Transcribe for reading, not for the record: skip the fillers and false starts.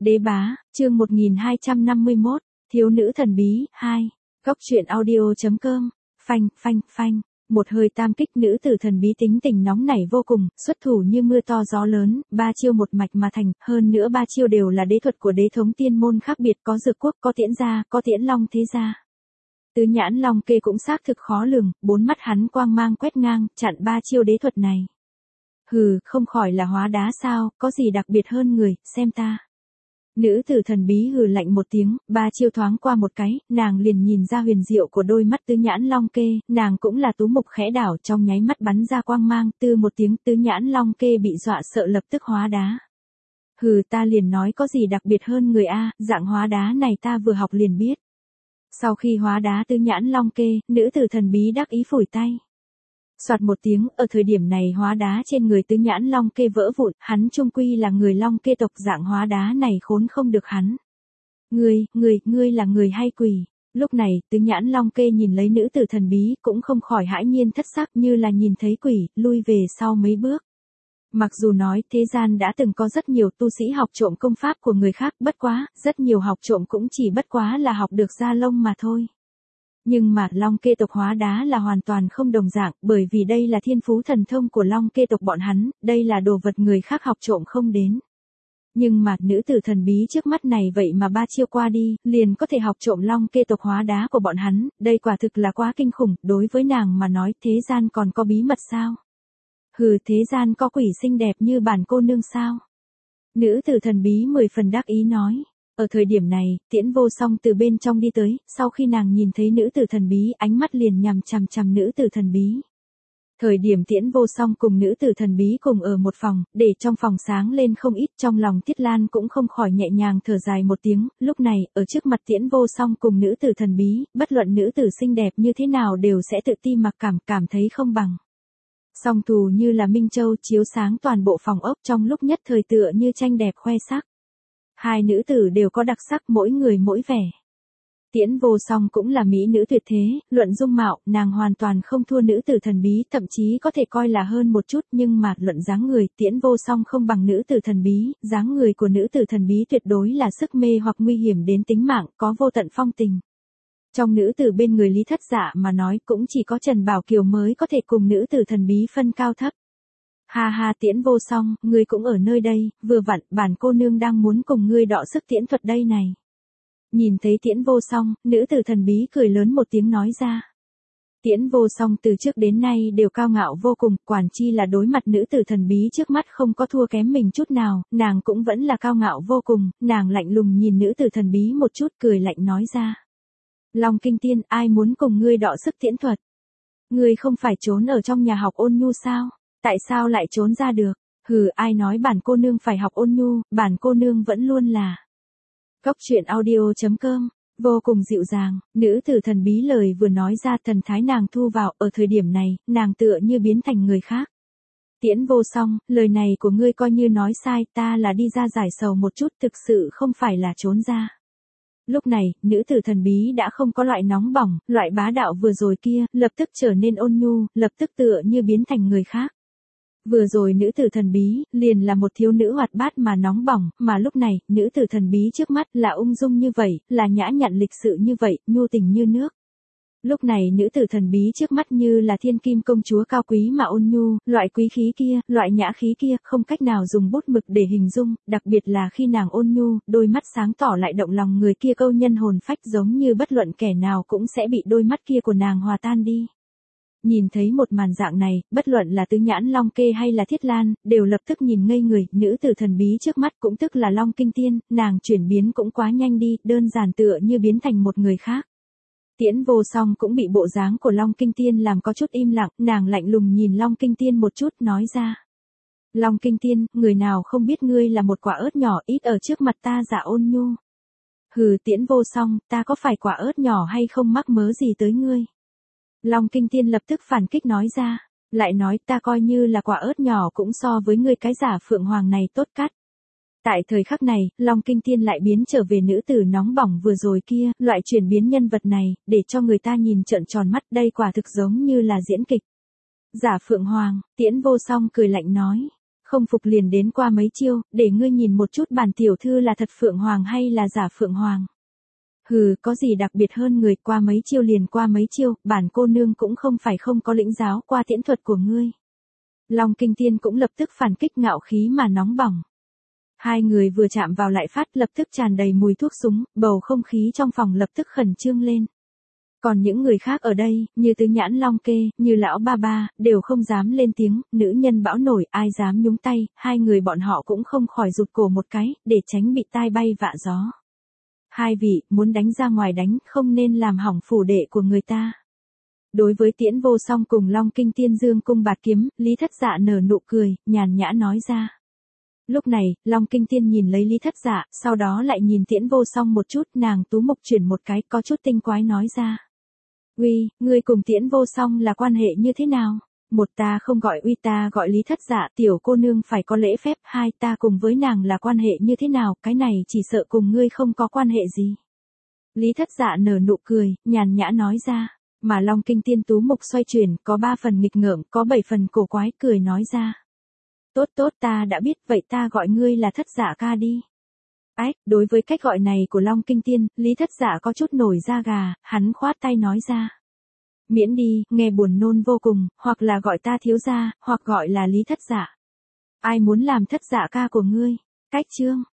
Đế bá, chương 1251, thiếu nữ thần bí, 2. Góc truyện audio.com, phanh, một hơi tam kích nữ tử thần bí tính tình nóng nảy vô cùng, xuất thủ như mưa to gió lớn, ba chiêu một mạch mà thành, hơn nữa ba chiêu đều là đế thuật của đế thống tiên môn khác biệt, có dược quốc, có tiễn gia, có tiễn long thế gia. Tứ nhãn long kê cũng xác thực khó lường, bốn mắt hắn quang mang quét ngang, chặn ba chiêu đế thuật này. Hừ, không khỏi là hóa đá sao, có gì đặc biệt hơn người, xem ta. Nữ tử thần bí hừ lạnh một tiếng, ba chiêu thoáng qua một cái, nàng liền nhìn ra huyền diệu của đôi mắt tứ nhãn long kê, nàng cũng là tú mục khẽ đảo trong nháy mắt bắn ra quang mang, tư một tiếng tứ nhãn long kê bị dọa sợ lập tức hóa đá. Hừ, ta liền nói có gì đặc biệt hơn người a, dạng hóa đá này ta vừa học liền biết. Sau khi hóa đá tứ nhãn long kê, nữ tử thần bí đắc ý phủi tay. Soạt một tiếng, ở thời điểm này hóa đá trên người tứ nhãn long kê vỡ vụn, hắn chung quy là người long kê tộc, dạng hóa đá này khốn không được hắn. Ngươi là người hay quỷ? Lúc này, tứ nhãn long kê nhìn lấy nữ tử thần bí, cũng không khỏi hãi nhiên thất sắc như là nhìn thấy quỷ, lui về sau mấy bước. Mặc dù nói thế gian đã từng có rất nhiều tu sĩ học trộm công pháp của người khác, bất quá, rất nhiều học trộm cũng chỉ bất quá là học được da lông mà thôi. Nhưng mà long kê tộc hóa đá là hoàn toàn không đồng dạng, bởi vì đây là thiên phú thần thông của long kê tộc bọn hắn, đây là đồ vật người khác học trộm không đến. Nhưng mà nữ tử thần bí trước mắt này vậy mà ba chiêu qua đi, liền có thể học trộm long kê tộc hóa đá của bọn hắn, đây quả thực là quá kinh khủng, đối với nàng mà nói thế gian còn có bí mật sao? Hừ, thế gian có quỷ xinh đẹp như bản cô nương sao? Nữ tử thần bí 10 phần đắc ý nói. Ở thời điểm này, Tiễn Vô Song từ bên trong đi tới, sau khi nàng nhìn thấy nữ tử thần bí, ánh mắt liền nhằm chằm chằm nữ tử thần bí. Thời điểm Tiễn Vô Song cùng nữ tử thần bí cùng ở một phòng, để trong phòng sáng lên không ít, trong lòng Tiết Lan cũng không khỏi nhẹ nhàng thở dài một tiếng, lúc này, ở trước mặt Tiễn Vô Song cùng nữ tử thần bí, bất luận nữ tử xinh đẹp như thế nào đều sẽ tự ti mặc cảm thấy không bằng. Song thù như là Minh Châu chiếu sáng toàn bộ phòng ốc trong lúc nhất thời tựa như tranh đẹp khoe sắc. Hai nữ tử đều có đặc sắc mỗi người mỗi vẻ. Tiễn Vô Song cũng là mỹ nữ tuyệt thế, luận dung mạo, nàng hoàn toàn không thua nữ tử thần bí, thậm chí có thể coi là hơn một chút, nhưng mà luận dáng người, Tiễn Vô Song không bằng nữ tử thần bí, dáng người của nữ tử thần bí tuyệt đối là sức mê hoặc nguy hiểm đến tính mạng, có vô tận phong tình. Trong nữ tử bên người Lý Thất Dạ mà nói cũng chỉ có Trần Bảo Kiều mới có thể cùng nữ tử thần bí phân cao thấp. Ha, Tiễn Vô Song, ngươi cũng ở nơi đây, vừa vặn, bản cô nương đang muốn cùng ngươi đọ sức tiễn thuật đây này. Nhìn thấy Tiễn Vô Song, nữ tử thần bí cười lớn một tiếng nói ra. Tiễn Vô Song từ trước đến nay đều cao ngạo vô cùng, quản chi là đối mặt nữ tử thần bí trước mắt không có thua kém mình chút nào, nàng cũng vẫn là cao ngạo vô cùng, nàng lạnh lùng nhìn nữ tử thần bí một chút cười lạnh nói ra. Long Kinh Tiên, ai muốn cùng ngươi đọ sức tiễn thuật? Ngươi không phải trốn ở trong nhà học Ôn Nhu sao? Tại sao lại trốn ra được? Hừ, ai nói bản cô nương phải học Ôn Nhu, bản cô nương vẫn luôn là. Góc truyện audio.com, vô cùng dịu dàng, nữ tử thần bí lời vừa nói ra thần thái nàng thu vào, ở thời điểm này, nàng tựa như biến thành người khác. Tiễn Vô Song, lời này của ngươi coi như nói sai, ta là đi ra giải sầu một chút, thực sự không phải là trốn ra. Lúc này, nữ tử thần bí đã không có loại nóng bỏng, loại bá đạo vừa rồi kia, lập tức trở nên ôn nhu, lập tức tựa như biến thành người khác. Vừa rồi nữ tử thần bí, liền là một thiếu nữ hoạt bát mà nóng bỏng, mà lúc này, nữ tử thần bí trước mắt là ung dung như vậy, là nhã nhặn lịch sự như vậy, nhu tình như nước. Lúc này nữ tử thần bí trước mắt như là thiên kim công chúa cao quý mà ôn nhu, loại quý khí kia, loại nhã khí kia, không cách nào dùng bút mực để hình dung, đặc biệt là khi nàng ôn nhu, đôi mắt sáng tỏ lại động lòng người kia câu nhân hồn phách giống như bất luận kẻ nào cũng sẽ bị đôi mắt kia của nàng hòa tan đi. Nhìn thấy một màn dạng này, bất luận là Tứ Nhãn Long Kê hay là Thiết Lan, đều lập tức nhìn ngây người, nữ tử thần bí trước mắt cũng tức là Long Kinh Tiên, nàng chuyển biến cũng quá nhanh đi, đơn giản tựa như biến thành một người khác. Tiễn Vô Song cũng bị bộ dáng của Long Kinh Tiên làm có chút im lặng, nàng lạnh lùng nhìn Long Kinh Tiên một chút nói ra. Long Kinh Tiên, người nào không biết ngươi là một quả ớt nhỏ ít ở trước mặt ta giả ôn nhu. Hừ, Tiễn Vô Song, ta có phải quả ớt nhỏ hay không mắc mớ gì tới ngươi? Long Kinh Tiên lập tức phản kích nói ra, lại nói ta coi như là quả ớt nhỏ cũng so với ngươi cái giả Phượng Hoàng này tốt cắt. Tại thời khắc này, Long Kinh Tiên lại biến trở về nữ tử nóng bỏng vừa rồi kia, loại chuyển biến nhân vật này, để cho người ta nhìn trợn tròn mắt, đây quả thực giống như là diễn kịch. Giả Phượng Hoàng, Tiễn Vô Song cười lạnh nói, Không phục liền đến qua mấy chiêu, để ngươi nhìn một chút bản tiểu thư là thật Phượng Hoàng hay là giả Phượng Hoàng. Hừ, có gì đặc biệt hơn người, qua mấy chiêu liền qua mấy chiêu, bản cô nương cũng không phải không có lĩnh giáo qua tiễn thuật của ngươi. Long Kinh Tiên cũng lập tức phản kích, ngạo khí mà nóng bỏng. Hai người vừa chạm vào lại phát lập tức tràn đầy mùi thuốc súng, bầu không khí trong phòng lập tức khẩn trương lên. Còn những người khác ở đây, như Tứ Nhãn Long Kê, như Lão Ba Ba, đều không dám lên tiếng, nữ nhân bão nổi, ai dám nhúng tay, hai người bọn họ cũng không khỏi rụt cổ một cái, để tránh bị tai bay vạ gió. Hai vị, muốn đánh ra ngoài đánh, không nên làm hỏng phủ đệ của người ta. Đối với Tiễn Vô Song cùng Long Kinh Tiên dương cung bạt kiếm, Lý Thất Dạ nở nụ cười, nhàn nhã nói ra. Lúc này, Long Kinh Tiên nhìn lấy Lý Thất Dạ, sau đó lại nhìn Tiễn Vô Song một chút, nàng tú mục chuyển một cái, có chút tinh quái nói ra. Uy, ngươi cùng Tiễn Vô Song là quan hệ như thế nào? Một, ta không gọi uy, ta gọi Lý Thất Dạ, tiểu cô nương phải có lễ phép. Hai, ta cùng với nàng là quan hệ như thế nào, cái này chỉ sợ cùng ngươi không có quan hệ gì. Lý Thất Dạ nở nụ cười, nhàn nhã nói ra, mà Long Kinh Tiên tú mục xoay chuyển, có 3 phần nghịch ngợm, có 7 phần cổ quái, cười nói ra. Tốt tốt, ta đã biết, vậy ta gọi ngươi là Thất Dạ ca đi. Ách, đối với cách gọi này của Long Kinh Tiên, Lý Thất Dạ có chút nổi da gà, hắn khoát tay nói ra. Miễn đi, nghe buồn nôn vô cùng, hoặc là gọi ta thiếu gia, hoặc gọi là Lý Thất Dạ. Ai muốn làm Thất Dạ ca của ngươi? Cách chương.